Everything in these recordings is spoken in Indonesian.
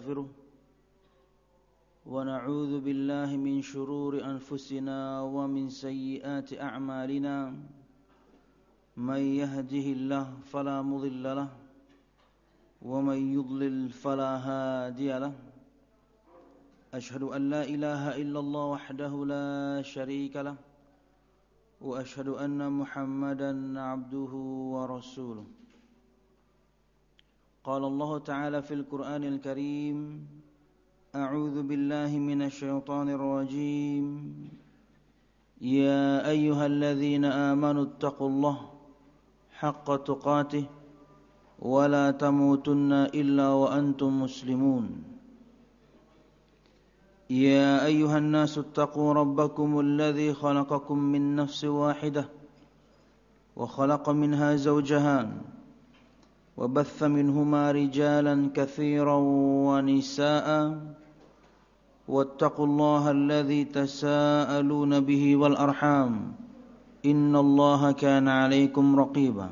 ونستغفره ونعوذ بالله من شرور أنفسنا ومن سيئات أعمالنا من يهده الله فلا مضل له ومن يضلل فلا هادي له أشهد أن لا إله إلا الله وحده لا شريك له وأشهد أن محمدا عبده ورسوله قال الله تعالى في القرآن الكريم أعوذ بالله من الشيطان الرجيم يا أيها الذين آمنوا اتقوا الله حق تقاته ولا تموتن إلا وأنتم مسلمون يا أيها الناس اتقوا ربكم الذي خلقكم من نفس واحدة وخلق منها زوجها وبث منهما رجالا كثيرا ونساء واتقوا الله الذي تساءلون به والأرحام إن الله كان عليكم رقيبا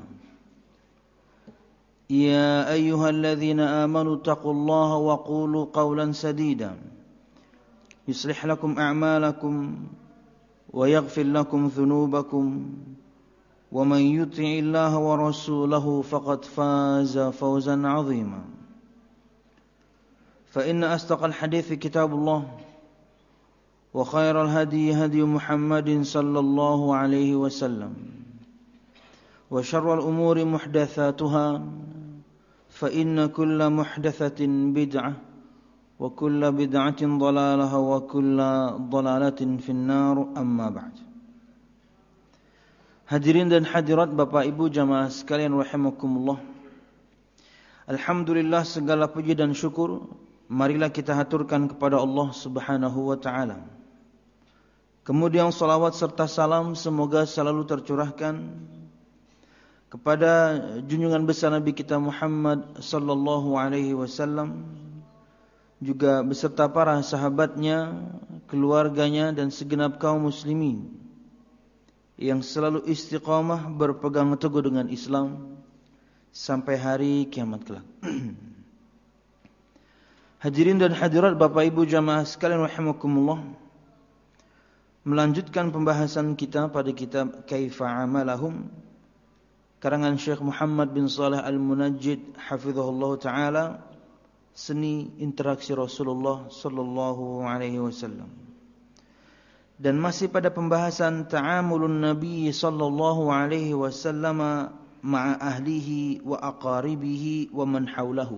يا أيها الذين آمنوا اتقوا الله وقولوا قولا سديدا يصلح لكم أعمالكم ويغفر لكم ذنوبكم ومن يطع الله ورسوله فقد فاز فوزا عظيما فإن أصدق الحديث كتاب الله وخير الهدي هدي محمد صلى الله عليه وسلم وشر الأمور محدثاتها فإن كل محدثة بدعة وكل بدعة ضلالة وكل ضلالة في النار أما بعد. Hadirin dan hadirat Bapak Ibu jamaah sekalian rahimakumullah. Alhamdulillah segala puji dan syukur marilah kita haturkan kepada Allah Subhanahu wa taala. Kemudian salawat serta salam semoga selalu tercurahkan kepada junjungan besar Nabi kita Muhammad sallallahu alaihi wasallam, juga beserta para sahabatnya, keluarganya dan segenap kaum muslimin yang selalu istiqamah berpegang teguh dengan Islam sampai hari kiamat kelak. Hadirin dan hadirat Bapak Ibu jamaah sekalian rahimakumullah, melanjutkan pembahasan kita pada kitab Kaifa Amalahum karangan Syekh Muhammad bin Shalih Al-Munajjid hafizahullah taala, seni interaksi Rasulullah sallallahu alaihi wasallam. Dan masih pada pembahasan ta'amulun Nabi sallallahu alaihi wasallam ma'a ahlihi wa aqaribihi wa man haulahu.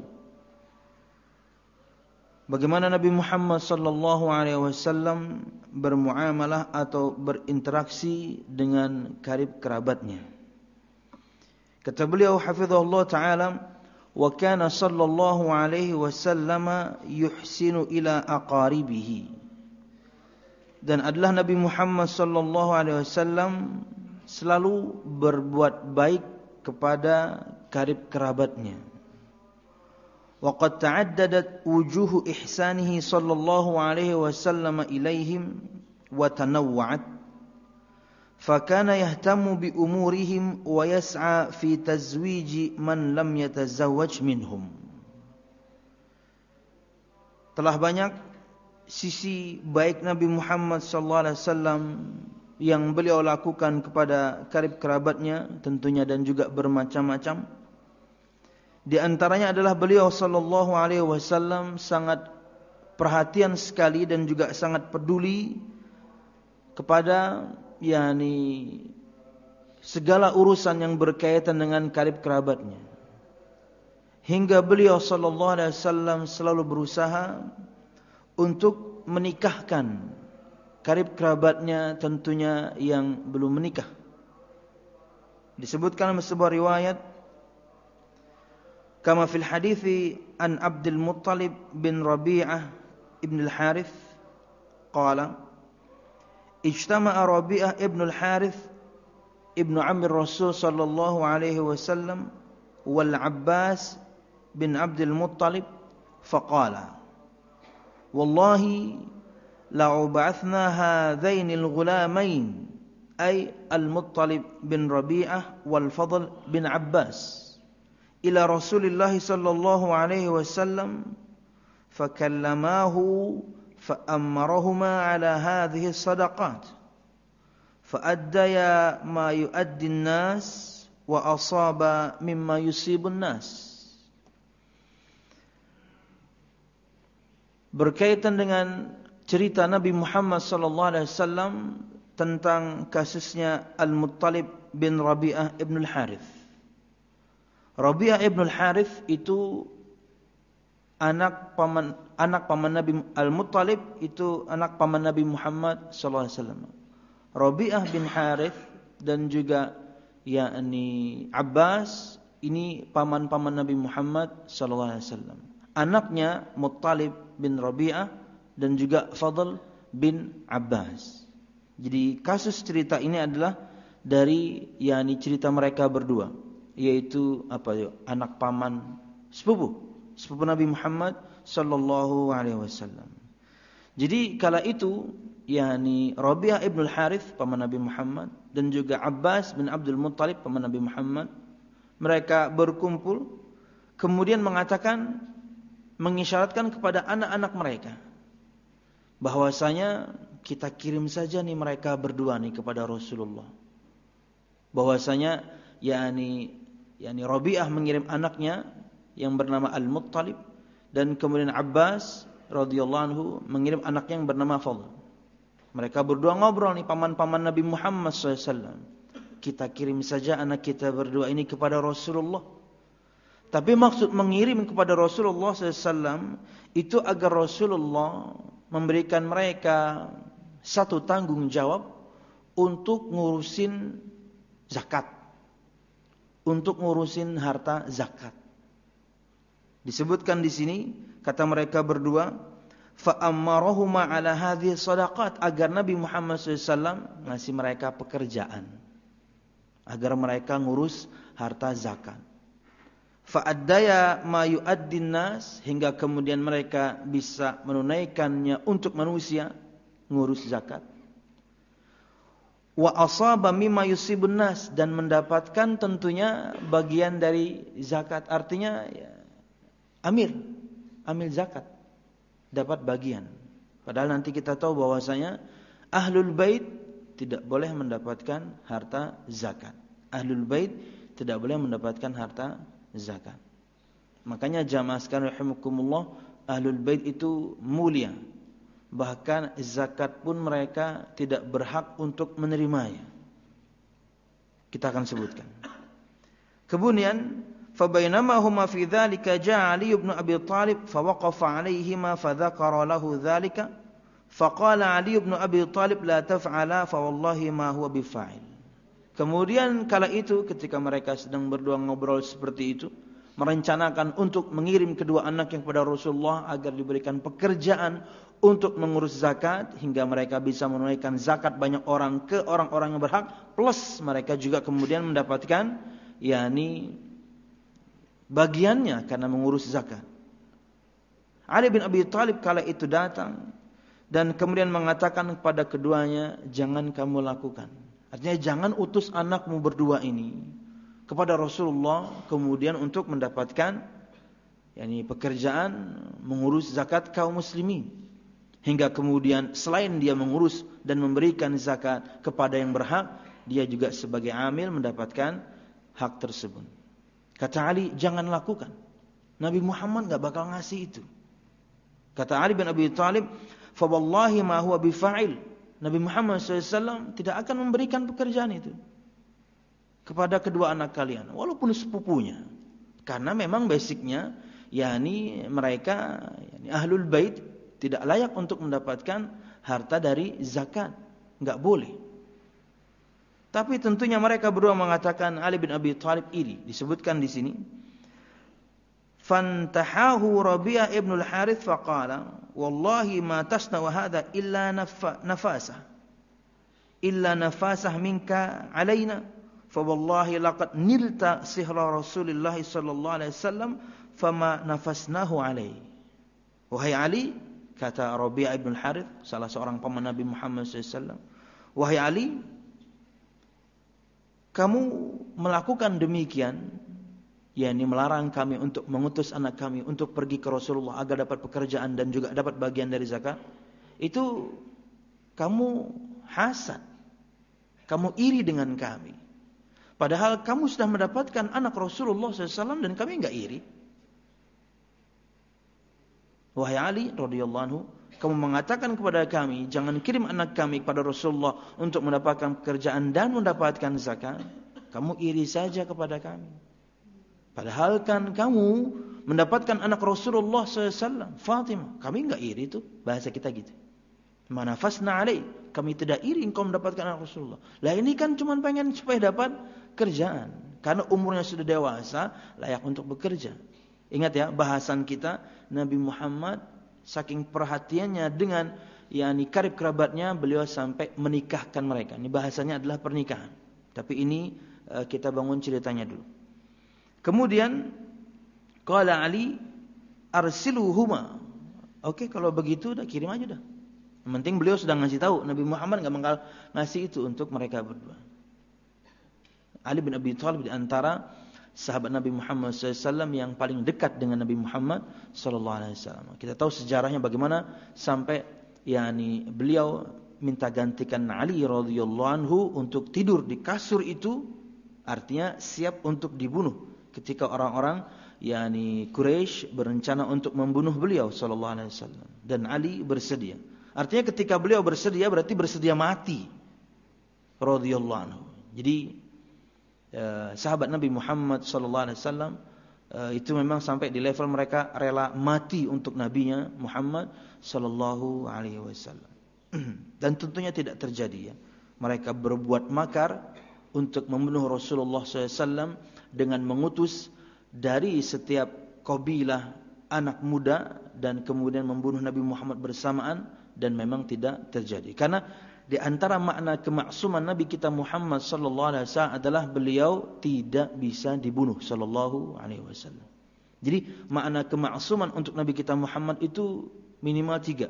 Bagaimana Nabi Muhammad sallallahu alaihi wasallam bermuamalah atau berinteraksi dengan karib kerabatnya. Kata beliau hafizahullah taala, wa kana sallallahu alaihi wasallam yuhsinu ila aqaribihi. Dan adalah Nabi Muhammad sallallahu alaihi wasallam selalu berbuat baik kepada karib kerabatnya. Wa qad ta'addadat wujuhu ihsanihi sallallahu alaihi wasallam ilaihim wa tanawwa'at. Fa kana yahtamu bi umurihim wa yas'a fi tazwiji man lam yatazawwaj minhum. Telah banyak sisi baik Nabi Muhammad sallallahu alaihi wasallam yang beliau lakukan kepada karib kerabatnya tentunya, dan juga bermacam-macam. Di antaranya adalah beliau sallallahu alaihi wasallam sangat perhatian sekali dan juga sangat peduli kepada segala urusan yang berkaitan dengan karib kerabatnya. Hingga beliau sallallahu alaihi wasallam selalu berusaha untuk menikahkan karib kerabatnya tentunya yang belum menikah. Disebutkan dalam sebuah riwayat, kama fil hadithi an Abdul Muttalib bin Rabi'ah ibn al-Harith qala ijtama'a Rabi'ah ibn al-Harith ibn Amir Rasul sallallahu alaihi wasallam wal Abbas bin Abdul Muttalib faqala wallahi la'ub'athna hadhainil ghulamain ay al-Muttalib bin Rabi'ah wal Fadl bin Abbas ila Rasulillah sallallahu alaihi wasallam fakallamahu fa'ammarahuma ala hadhihi sadaqat fa'addaya ma yu'addi an-nas wa asaba mimma yusibun nas. Berkaitan dengan cerita Nabi Muhammad sallallahu alaihi wasallam tentang kasusnya Al-Muttalib bin Rabi'ah ibn al-Harith. Rabi'ah ibn al-Harith itu anak paman Nabi Al-Muttalib itu anak paman Nabi Muhammad sallallahu alaihi wasallam. Rabi'ah bin Harith dan juga yakni Abbas ini paman-paman Nabi Muhammad sallallahu alaihi wasallam. Anaknya Muttalib bin Rabi'ah dan juga Fadl bin Abbas. Jadi kasus cerita ini adalah dari yakni cerita mereka berdua, yaitu anak paman sepupu Nabi Muhammad sallallahu alaihi wasallam. Jadi kala itu yakni Rabi'ah ibn al-Harith paman Nabi Muhammad dan juga Abbas bin Abdul Muttalib paman Nabi Muhammad, mereka berkumpul kemudian mengisyaratkan kepada anak-anak mereka bahwasanya kita kirim saja nih mereka berdua nih kepada Rasulullah. Bahwasanya yakni Rabi'ah mengirim anaknya yang bernama Al-Muttalib dan kemudian Abbas radhiyallahu anhu mengirim anaknya yang bernama Fadl. Mereka berdua ngobrol nih paman-paman Nabi Muhammad SAW. Kita kirim saja anak kita berdua ini kepada Rasulullah. Tapi maksud mengirim kepada Rasulullah SAW itu agar Rasulullah memberikan mereka satu tanggung jawab untuk ngurusin zakat, untuk ngurusin harta zakat. Disebutkan di sini kata mereka berdua, fa'ammarahuma ala hadhihi sadaqat, agar Nabi Muhammad SAW ngasih mereka pekerjaan agar mereka ngurus harta zakat. Fa'addaya ma yu'addin nas, hingga kemudian mereka bisa menunaikannya untuk manusia, ngurus zakat. Wa asaba mimma yusibun nas, dan mendapatkan tentunya bagian dari zakat. Artinya ya, amil zakat dapat bagian. Padahal nanti kita tahu bahwasanya ahlul bait tidak boleh mendapatkan harta zakat. Ahlul bait tidak boleh mendapatkan harta zakat. Makanya jamaah sekalian rahimakumullah, ahlul bait itu mulia. Bahkan zakat pun mereka tidak berhak untuk menerimanya. Kita akan sebutkan. Kemudian fabainama huma fi dzalika ja'a Ali ibn Abi Thalib fawaqafa 'alaihima fadzakara lahu dzalika faqala Ali ibn Abi Thalib la taf'ala fa wallahi ma huwa bifa'il. Kemudian kala itu ketika mereka sedang berdua ngobrol seperti itu, merencanakan untuk mengirim kedua anak yang kepada Rasulullah agar diberikan pekerjaan untuk mengurus zakat hingga mereka bisa menunaikan zakat banyak orang ke orang-orang yang berhak, plus mereka juga kemudian mendapatkan yakni bagiannya karena mengurus zakat. Ali bin Abi Thalib kala itu datang dan kemudian mengatakan kepada keduanya, jangan kamu lakukan. Artinya jangan utus anakmu berdua ini kepada Rasulullah kemudian untuk mendapatkan yakni pekerjaan mengurus zakat kaum muslimin, hingga kemudian selain dia mengurus dan memberikan zakat kepada yang berhak, dia juga sebagai amil mendapatkan hak tersebut. Kata Ali, jangan lakukan. Nabi Muhammad enggak bakal ngasih itu. Kata Ali bin Abi Thalib, fa wallahi ma huwa bifa'il. Nabi Muhammad SAW tidak akan memberikan pekerjaan itu kepada kedua anak kalian, walaupun sepupunya. Karena memang basicnya, yakni mereka yakni ahlul bait tidak layak untuk mendapatkan harta dari zakat, enggak boleh. Tapi tentunya mereka berdua mengatakan Ali bin Abi Thalib ini disebutkan di sini. Fantahahu Rabi'ah ibn al-Harith faqala wallahi ma tasna'u hadha illa nafasah minka alaina fa wallahi laqad nilta sihra Rasulillah sallallahu alaihi wasallam fama nafasnahu alaihi. Wahai Ali, kata Rabi'ah ibn al-Harith, salah seorang paman Nabi Muhammad SAW, wahai Ali, kamu melakukan demikian yakni melarang kami untuk mengutus anak kami untuk pergi ke Rasulullah agar dapat pekerjaan dan juga dapat bagian dari zakat, itu kamu hasad, kamu iri dengan kami. Padahal kamu sudah mendapatkan anak Rasulullah SAW dan kami enggak iri. Wahai Ali radhiyallahu anhu, kamu mengatakan kepada kami, jangan kirim anak kami kepada Rasulullah untuk mendapatkan pekerjaan dan mendapatkan zakat. Kamu iri saja kepada kami. Padahal kan kamu mendapatkan anak Rasulullah SAW, Fatimah. Kami enggak iri itu, bahasa kita gitu. Manafasna alaih, kami tidak iri engkau mendapatkan anak Rasulullah. Lah ini kan cuma pengen supaya dapat kerjaan. Karena umurnya sudah dewasa, layak untuk bekerja. Ingat ya, bahasan kita, Nabi Muhammad saking perhatiannya dengan yakni karib kerabatnya, beliau sampai menikahkan mereka. Ini bahasanya adalah pernikahan. Tapi ini kita bangun ceritanya dulu. Kemudian qala Ali arsiluhuma. Oke, kalau begitu udah kirim aja dah. Yang penting beliau sudah ngasih tahu, Nabi Muhammad enggak bakal ngasih itu untuk mereka berdua. Ali bin Abi Thalib di antara sahabat Nabi Muhammad SAW yang paling dekat dengan Nabi Muhammad SAW. Kita tahu sejarahnya bagaimana sampai yakni beliau minta gantikan Ali radhiyallahu anhu untuk tidur di kasur itu, artinya siap untuk dibunuh ketika orang-orang yakni Quraisy berencana untuk membunuh beliau SAW, dan Ali bersedia. Artinya ketika beliau bersedia berarti bersedia mati radhiyallahu anhu. Jadi sahabat Nabi Muhammad SAW itu memang sampai di level mereka rela mati untuk nabinya Muhammad SAW. Dan tentunya tidak terjadi ya. Mereka berbuat makar untuk membunuh Rasulullah SAW dengan mengutus dari setiap kabilah anak muda dan kemudian membunuh Nabi Muhammad bersamaan, dan memang tidak terjadi. Karena di antara makna kemaksuman Nabi kita Muhammad sallallahu alaihi wasallam adalah beliau tidak bisa dibunuh sallallahu alaihi wasallam. Jadi makna kemaksuman untuk Nabi kita Muhammad itu minimal 3.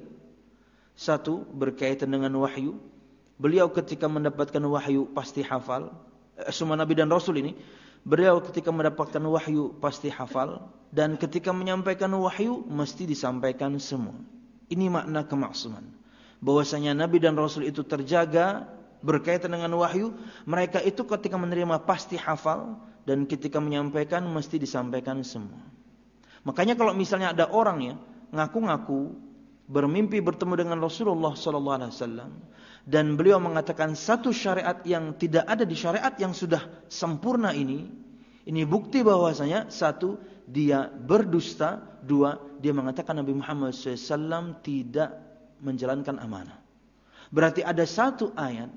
1, berkaitan dengan wahyu. Beliau ketika mendapatkan wahyu pasti hafal. Semua Nabi dan Rasul ini, beliau ketika mendapatkan wahyu pasti hafal, dan ketika menyampaikan wahyu mesti disampaikan semua. Ini makna kemaksuman. Bahwasanya Nabi dan Rasul itu terjaga berkaitan dengan wahyu. Mereka itu ketika menerima pasti hafal, dan ketika menyampaikan mesti disampaikan semua. Makanya kalau misalnya ada orang ya ngaku-ngaku bermimpi bertemu dengan Rasulullah SAW, dan beliau mengatakan satu syariat yang tidak ada di syariat yang sudah sempurna ini bukti bahwasanya 1, dia berdusta, 2, dia mengatakan Nabi Muhammad SAW tidak menjalankan amanah. Berarti ada satu ayat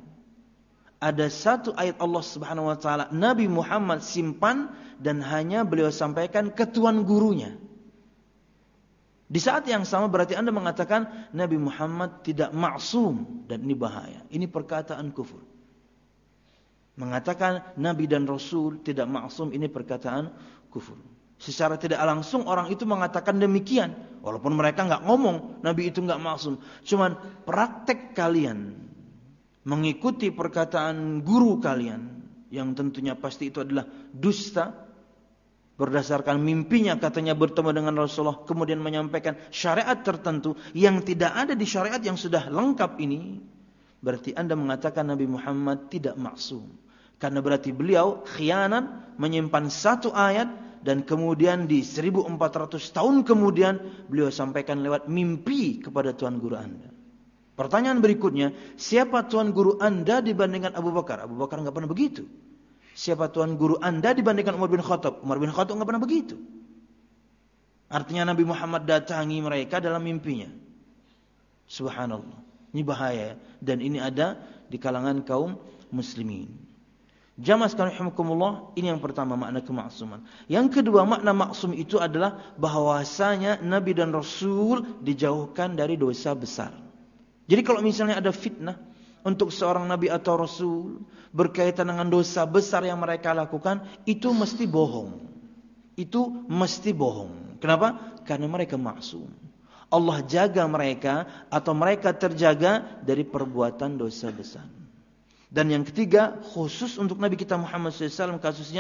Allah Subhanahu wa taala Nabi Muhammad simpan dan hanya beliau sampaikan ke tuan gurunya. Di saat yang sama berarti Anda mengatakan Nabi Muhammad tidak maksum, dan ini bahaya. Ini perkataan kufur. Mengatakan Nabi dan Rasul tidak maksum, ini perkataan kufur. Secara tidak langsung orang itu mengatakan demikian, walaupun mereka enggak ngomong Nabi itu enggak maksum. Cuman praktek kalian mengikuti perkataan guru kalian yang tentunya pasti itu adalah dusta, berdasarkan mimpinya katanya bertemu dengan Rasulullah, kemudian menyampaikan syariat tertentu yang tidak ada di syariat yang sudah lengkap ini, berarti Anda mengatakan Nabi Muhammad tidak maksum. Karena berarti beliau khianat menyimpan satu ayat, dan kemudian di 1400 tahun kemudian beliau sampaikan lewat mimpi kepada tuan guru Anda. Pertanyaan berikutnya, siapa tuan guru Anda dibandingkan Abu Bakar? Abu Bakar enggak pernah begitu. Siapa tuan guru Anda dibandingkan Umar bin Khattab? Umar bin Khattab enggak pernah begitu. Artinya Nabi Muhammad datangi mereka dalam mimpinya. Subhanallah. Ini bahaya, dan ini ada di kalangan kaum muslimin. Jamaah sekalian rahimakumullah, ini yang pertama makna kemaksuman. Yang kedua, makna maksum itu adalah bahwasanya Nabi dan Rasul dijauhkan dari dosa besar. Jadi kalau misalnya ada fitnah untuk seorang Nabi atau Rasul berkaitan dengan dosa besar yang mereka lakukan, itu mesti bohong. Itu mesti bohong. Kenapa? Karena mereka maksum. Allah jaga mereka atau mereka terjaga dari perbuatan dosa besar. Dan yang ketiga, khusus untuk Nabi kita Muhammad SAW kasusnya,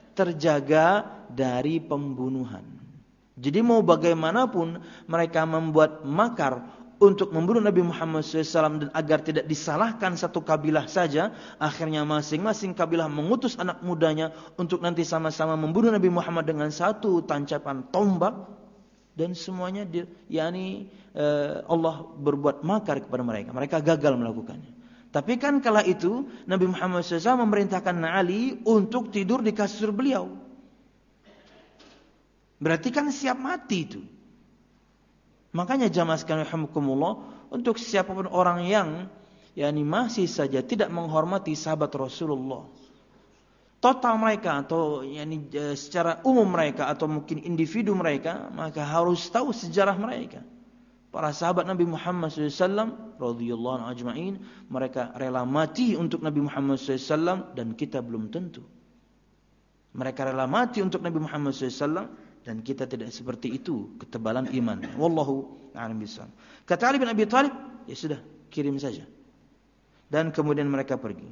terjaga dari pembunuhan. Jadi mau bagaimanapun mereka membuat makar untuk membunuh Nabi Muhammad SAW dan agar tidak disalahkan satu kabilah saja, akhirnya masing-masing kabilah mengutus anak mudanya untuk nanti sama-sama membunuh Nabi Muhammad dengan satu tancapan tombak, dan semuanya Allah berbuat makar kepada mereka. Mereka gagal melakukannya. Tapi kan kala itu Nabi Muhammad SAW memerintahkan Ali untuk tidur di kasur beliau. Berarti kan siap mati itu. Makanya jamaah sekalian rahimakumullah, untuk siapapun orang yang masih saja tidak menghormati sahabat Rasulullah, total mereka atau secara umum mereka atau mungkin individu mereka, maka harus tahu sejarah mereka. Para sahabat Nabi Muhammad SAW radhiyallahu anhum ajma'in, mereka rela mati untuk Nabi Muhammad SAW dan kita belum tentu. Mereka rela mati untuk Nabi Muhammad SAW dan kita tidak seperti itu ketebalan iman. Wallahu a'lam bishawab. Kata Ali bin Abi Thalib, ya sudah, kirim saja. Dan kemudian mereka pergi.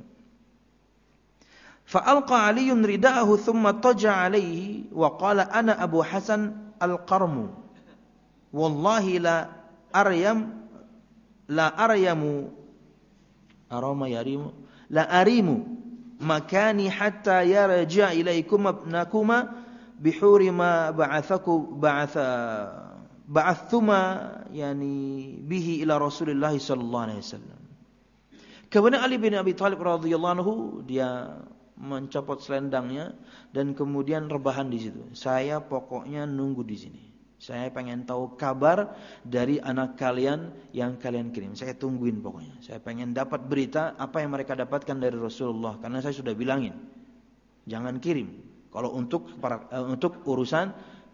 Fa'alqa Aliyun rida'ahu thumma taja alaihi wa qala ana Abu Hasan al-Qarmu. Wallahi la arimu makani hatta yarja ilaikum abnakuma bihuri ma ba'athuma bihi ila Rasulillah sallallahu alaihi wasallam. Kemudian Ali bin Abi Thalib radhiyallahu anhu, dia mencopot selendangnya dan kemudian rebahan di situ. Saya pokoknya nunggu di sini. Saya pengen tahu kabar dari anak kalian yang kalian kirim. Saya tungguin pokoknya. Saya pengen dapat berita apa yang mereka dapatkan dari Rasulullah, karena saya sudah bilangin jangan kirim. Kalau untuk urusan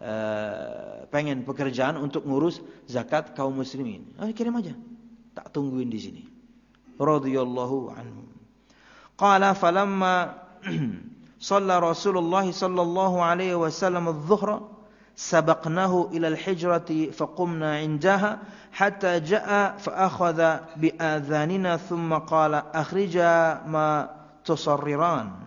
pengen pekerjaan untuk ngurus zakat kaum muslimin, kirim aja. Tak tungguin di sini. Radhiyallahu anhu. Qala falamma shalla Rasulullah sallallahu alaihi wasallam adh-dhuhra sabaqnahu ila al-hijrati faqumna 'indaha hatta jaa fa akhadha bi adhanina thumma qala akhrija ma tusarriran.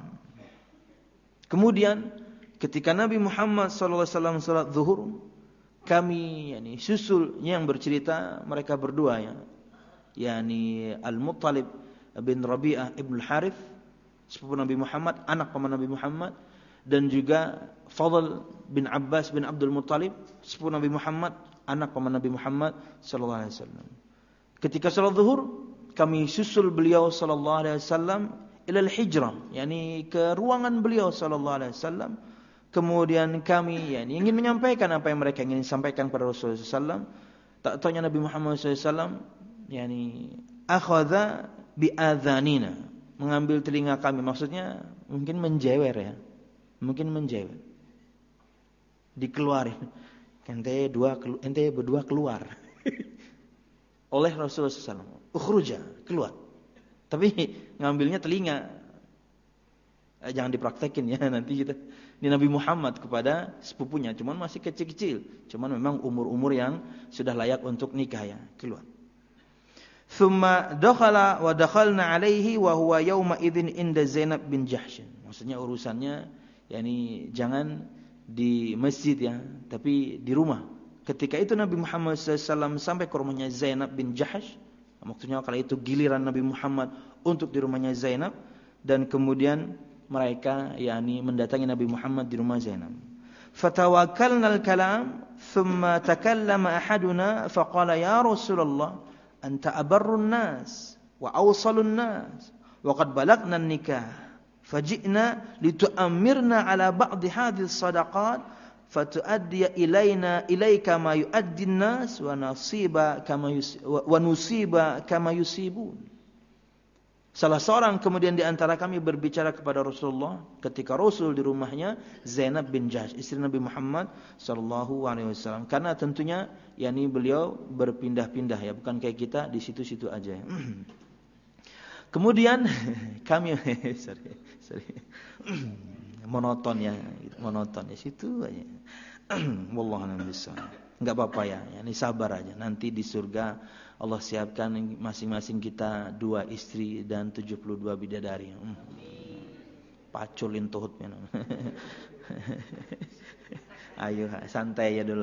Kemudian ketika Nabi Muhammad sallallahu alaihi wasallam salat zuhur, kami susul yang bercerita mereka berdua Al-Muttalib bin Rabi'ah ibn Harith, sepupu Nabi Muhammad, anak paman Nabi Muhammad, dan juga Fadl bin Abbas bin Abdul Muttalib, sepupu Nabi Muhammad, anak paman Nabi Muhammad sallallahu alaihi wasallam. Ketika salat zuhur, kami susul beliau sallallahu alaihi wasallam ila al-hijrah, ke ruangan beliau sallallahu alaihi wasallam. Kemudian kami ingin menyampaikan apa yang mereka ingin sampaikan kepada Rasulullah sallallahu alaihi wasallam. Tak taunya Nabi Muhammad sallallahu alaihi wasallam akhadha bi adhanina, mengambil telinga kami, maksudnya mungkin menjewer mungkin menjewer, dikeluarin, ente berdua keluar oleh Rasulullah SAW, ukhruja, keluar, tapi ngambilnya telinga. Jangan dipraktekin nanti kita. Ini Nabi Muhammad kepada sepupunya, cuman masih kecil-kecil, cuman memang umur-umur yang sudah layak untuk nikah keluar. Thumma dakhala wa dakhalna alaihi wa huwa yawma idzin inda Zainab bin Jahsh. Maksudnya urusannya jangan di masjid tapi di rumah. Ketika itu Nabi Muhammad SAW sampai ke rumahnya Zainab bin Jahsh. Maksudnya kala itu giliran Nabi Muhammad untuk di rumahnya Zainab, dan kemudian mereka mendatangi Nabi Muhammad di rumah Zainab. Fatawakkalna al-kalam thumma takallama ahaduna faqala ya Rasulullah anta abarrun nas wa awsalun nas wa qad balagna an-nikah faji'na litu'ammirna ala ba'd hadhihi as-sadaqat fatu'addi ilayka ma yu'addi an-nas wa nusiba kama yusibun. Salah seorang kemudian di antara kami berbicara kepada Rasulullah ketika Rasul di rumahnya Zainab bin Jahsh, istri Nabi Muhammad sallallahu alaihi wasallam. Karena tentunya beliau berpindah-pindah bukan kayak kita di situ-situ aja. Kemudian kami monoton situ aja. Wallahu a'lam bishawab. Enggak apa-apa ini sabar aja. Nanti di surga Allah siapkan masing-masing kita 2 istri dan 72 bidadari. paculin tuhut minum. Ayo santai ya dulu.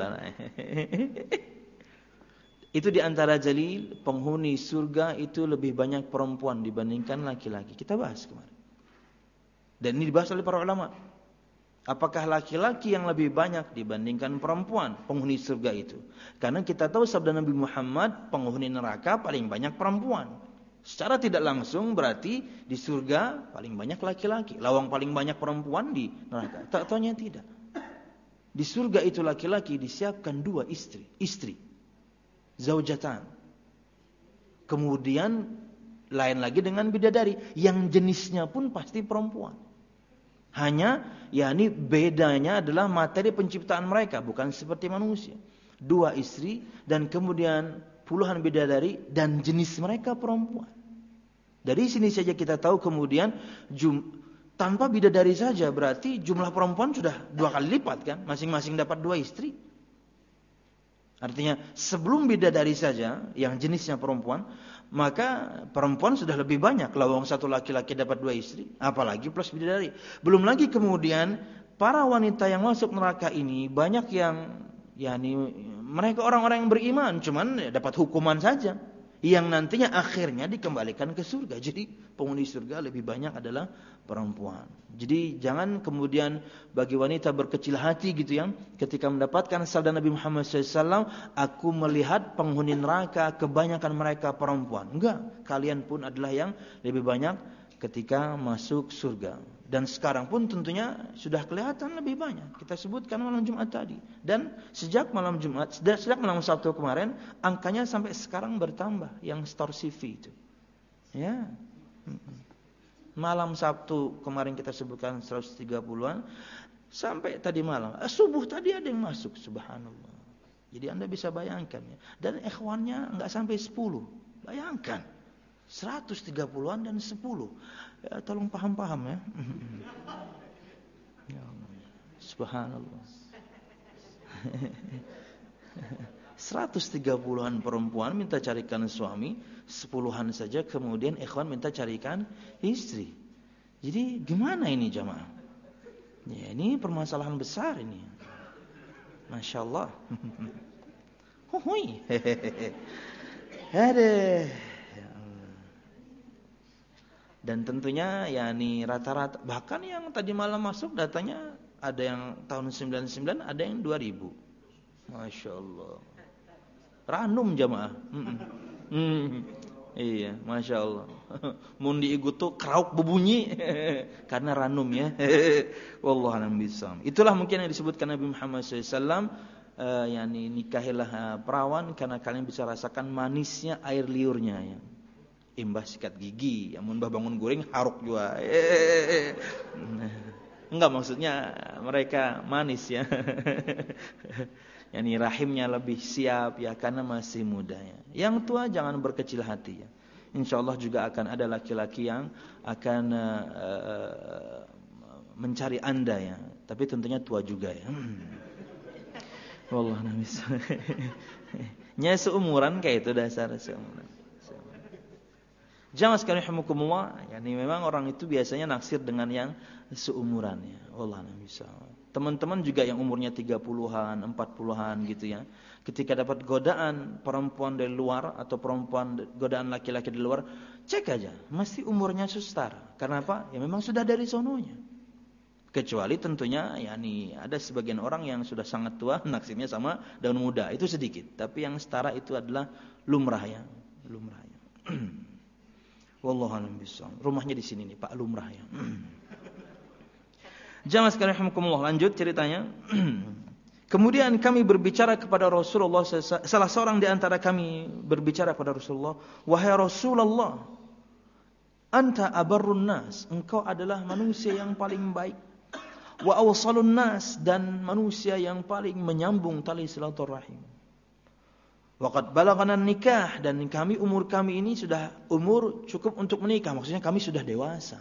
Itu di antara dalil penghuni surga itu lebih banyak perempuan dibandingkan laki-laki. Kita bahas kemarin. Dan ini dibahas oleh para ulama. Apakah laki-laki yang lebih banyak dibandingkan perempuan penghuni surga itu? Karena kita tahu sabda Nabi Muhammad, penghuni neraka paling banyak perempuan. Secara tidak langsung berarti di surga paling banyak laki-laki. Lawang paling banyak perempuan di neraka. Tak taunya tidak. Di surga itu laki-laki disiapkan 2 istri. Zaujatan. Kemudian lain lagi dengan bidadari yang jenisnya pun pasti perempuan. Hanya yakni bedanya adalah materi penciptaan mereka, bukan seperti manusia. 2 istri dan kemudian puluhan bidadari dan jenis mereka perempuan. Dari sini saja kita tahu kemudian tanpa bidadari saja berarti jumlah perempuan sudah 2 kali lipat kan, masing-masing dapat 2 istri. Artinya sebelum bidadari saja yang jenisnya perempuan, maka perempuan sudah lebih banyak. Lawang satu laki-laki dapat 2 istri, apalagi plus bidadari. Belum lagi kemudian para wanita yang masuk neraka ini banyak yang mereka orang-orang yang beriman, cuman dapat hukuman saja, yang nantinya akhirnya dikembalikan ke surga. Jadi penghuni surga lebih banyak adalah perempuan. Jadi jangan kemudian bagi wanita berkecil hati gitu ya, ketika mendapatkan sabda Nabi Muhammad SAW, aku melihat penghuni neraka kebanyakan mereka perempuan. Enggak, kalian pun adalah yang lebih banyak ketika masuk surga. Dan sekarang pun tentunya sudah kelihatan lebih banyak. Kita sebutkan malam Jumat tadi. Dan sejak malam Sabtu kemarin, angkanya sampai sekarang bertambah yang store CV itu. Ya. Malam Sabtu kemarin kita sebutkan 130-an. Sampai tadi malam. Subuh tadi ada yang masuk, subhanallah. Jadi Anda bisa bayangkan ya. Dan ikhwannya enggak sampai 10. Bayangkan. 130-an dan 10. Ya, tolong paham-paham ya. Ya Allah. Subhanallah. 130-an perempuan minta carikan suami, 10-an saja kemudian ikhwan minta carikan istri. Jadi gimana ini jamaah? Ya, ini permasalahan besar ini. Masya Allah. Hui. Aduh. Dan tentunya yakni rata-rata, bahkan yang tadi malam masuk datanya ada yang tahun 99, ada yang 2000. Masya Allah. Ranum jamaah. Iya, Masya Allah. Mundi igu tuh krauk berbunyi karena ranum ya. Wallahualam bisawab. Itulah mungkin yang disebutkan Nabi Muhammad SAW. Yani nikahilah perawan karena kalian bisa rasakan manisnya air liurnya ya. Imbah sikat gigi, amun bah bangun goreng haruk juga. Enggak, maksudnya mereka manis ya. Yani rahimnya lebih siap ya karena masih muda ya. Yang tua jangan berkecil hati ya. Insyaallah juga akan ada laki-laki yang akan mencari Anda ya. Tapi tentunya tua juga ya. Wallah namis. Nya seumuran kayak itu dasar seumuran. Jangan sekali rahimakumullah, yakni memang orang itu biasanya naksir dengan yang seumurannya. Wallah bisa. Teman-teman juga yang umurnya 30-an, 40-an gitu ya. Ketika dapat godaan perempuan dari luar atau godaan laki-laki dari luar, cek aja, mesti umurnya setara. Karena apa? Ya memang sudah dari sononya. Kecuali tentunya yakni ada sebagian orang yang sudah sangat tua naksirnya sama daun muda, itu sedikit. Tapi yang setara itu adalah lumrah ya. Lumrah ya. Wallahualam bisawab. Rumahnya di sini nih, Pak Lumrah ya. Jamaah sekalian rahimakumullah, lanjut ceritanya. Kemudian kami berbicara kepada Rasulullah, salah seorang di antara kami berbicara kepada Rasulullah, wahai Rasulullah, anta abarrun nas, engkau adalah manusia yang paling baik. Wa awsalun nas, dan manusia yang paling menyambung tali silaturahim. Waqad balagana nikah, dan umur kami ini sudah umur cukup untuk menikah, maksudnya kami sudah dewasa.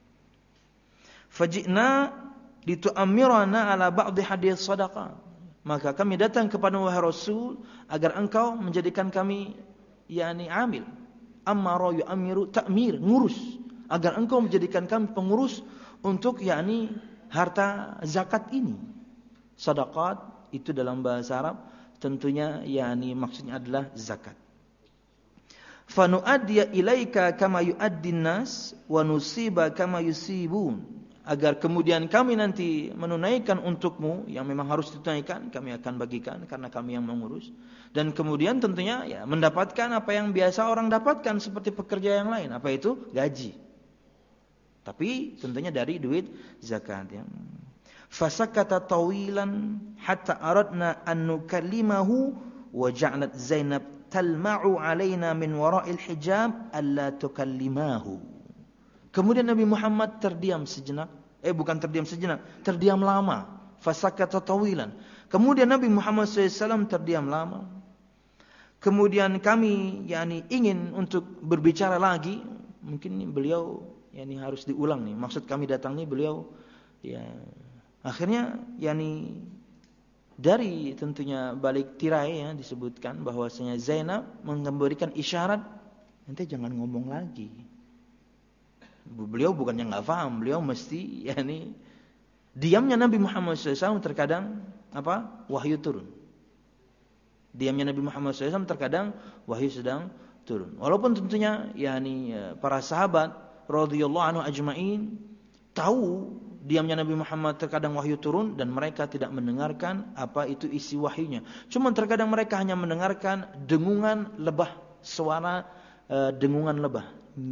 Faji'na litu'ammirana ala ba'di hadis sadaqah, maka kami datang kepada wahai Rasul agar engkau menjadikan kami yakni amil, ammara yu'ammiru ta'mir, ngurus, agar engkau menjadikan kami pengurus untuk yakni harta zakat ini. Sadaqat itu dalam bahasa Arab tentunya yakni maksudnya adalah zakat. Fa nu'addiya ilaika kama yu'addin nas wa nusiba kama yusibun. Agar kemudian kami nanti menunaikan untukmu yang memang harus ditunaikan, kami akan bagikan karena kami yang mengurus. Dan kemudian tentunya ya mendapatkan apa yang biasa orang dapatkan seperti pekerja yang lain. Apa itu? Gaji. Tapi tentunya dari duit zakat ya. Fasakata tawilan hatta aradna an nukallimahu wa ja'alat Zainab talma'u alaina min wara'il hijab alla tukallimahu. Kemudian Nabi Muhammad terdiam sejenak. Terdiam lama. Fasakata tawilan. Kemudian Nabi Muhammad SAW terdiam lama. Kemudian kami yakni ingin untuk berbicara lagi. Mungkin beliau yakni harus diulang nih. Maksud kami datang nih beliau ya akhirnya yakni dari tentunya balik tirai ya disebutkan bahwasanya Zainab memberikan isyarat nanti jangan ngomong lagi. Beliau bukannya enggak paham, beliau mesti yakni diamnya Nabi Muhammad SAW terkadang apa? Wahyu turun. Diamnya Nabi Muhammad SAW terkadang wahyu sedang turun. Walaupun tentunya yakni para sahabat radhiyallahu anhu ajmain tahu diamnya Nabi Muhammad terkadang wahyu turun dan mereka tidak mendengarkan apa itu isi wahyunya. Cuma terkadang mereka hanya mendengarkan dengungan lebah, suara dengungan lebah.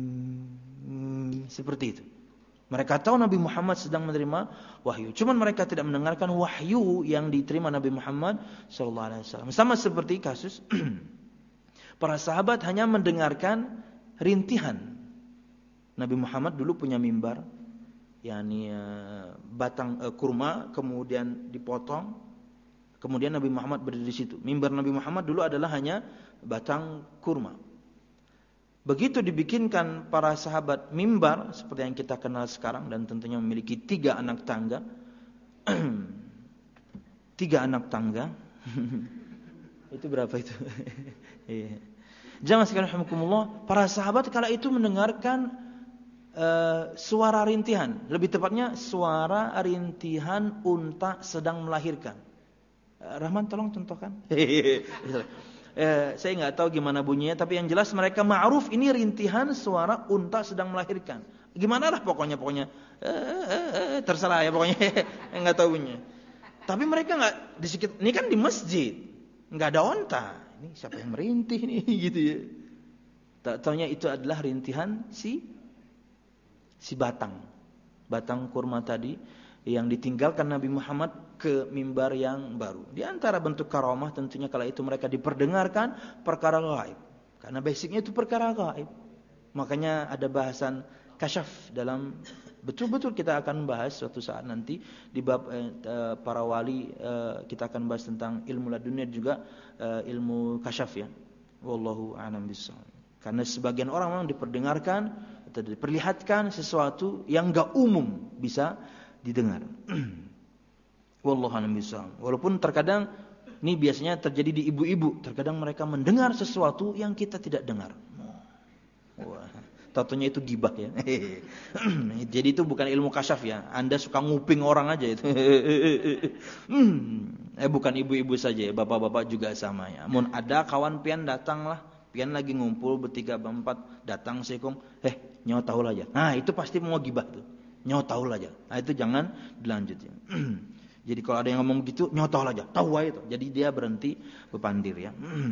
Seperti itu. Mereka tahu Nabi Muhammad sedang menerima wahyu. Cuma mereka tidak mendengarkan wahyu yang diterima Nabi Muhammad SAW. Sama seperti kasus para sahabat hanya mendengarkan rintihan. Nabi Muhammad dulu punya mimbar. yakni batang kurma kemudian dipotong, kemudian Nabi Muhammad berdiri di situ. Mimbar Nabi Muhammad dulu adalah hanya batang kurma. Begitu dibikinkan para sahabat mimbar seperti yang kita kenal sekarang dan tentunya memiliki 3 anak tangga. 3 anak tangga. Itu berapa itu? Jamaah sekalian rahimakumullah, para sahabat kala itu mendengarkan suara rintihan, lebih tepatnya suara rintihan unta sedang melahirkan. Rahman tolong contohkan. Saya nggak tahu gimana bunyinya, tapi yang jelas mereka ma'ruf ini rintihan suara unta sedang melahirkan. Gimana lah pokoknya terserah ya pokoknya nggak tahu bunyinya. Tapi mereka nggak di sekitar, ini kan di masjid, nggak ada unta. Ini siapa yang merintih nih gitu ya. Tak taunya itu adalah rintihan si batang kurma tadi yang ditinggalkan Nabi Muhammad ke mimbar yang baru. Di antara bentuk karamah tentunya kala itu mereka diperdengarkan perkara gaib. Karena basicnya itu perkara gaib. Makanya ada bahasan kasyaf dalam, betul-betul kita akan bahas suatu saat nanti di bab para wali, kita akan bahas tentang ilmu ladunya juga ilmu kasyaf ya. Wallahu a'lam bishawab. Karena sebagian orang memang diperdengarkan atau diperlihatkan sesuatu yang enggak umum bisa didengar. Wallahu a'lam bishawab. Walaupun terkadang ini biasanya terjadi di ibu-ibu, terkadang mereka mendengar sesuatu yang kita tidak dengar. Wah, tatonya itu gibah ya. Jadi itu bukan ilmu kasyaf ya. Anda suka nguping orang aja itu. Bukan ibu-ibu saja ya, bapak-bapak juga sama ya. Mun ada kawan pian datanglah, pian lagi ngumpul bertiga berempat, datang sekong, nyawa tahu aja. Nah, itu pasti mau gibah tuh. Nyawa tahu aja. Nah, itu jangan dilanjut ya. Jadi kalau ada yang ngomong gitu, nyawa tahu aja. Tahu aja itu. Jadi dia berhenti bepandir ya.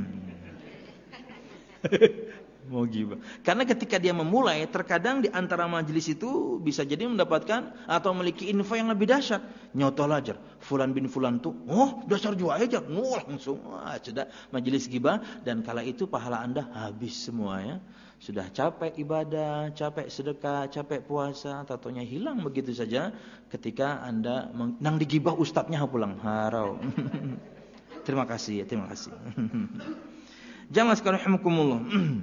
Mau gibah. Karena ketika dia memulai, terkadang di antara majelis itu bisa jadi mendapatkan atau memiliki info yang lebih dahsyat. Nyoto lajar, fulan bin fulan tuh, dasar jua aja, langsung, sudah majelis gibah, dan kala itu pahala Anda habis semua ya. Sudah capek ibadah, capek sedekah, capek puasa, tatonya hilang begitu saja ketika Anda nang digibah ustadznya pulang harau. Terima kasih ya, terima kasih. Jamaah sekalian rahimakumullah.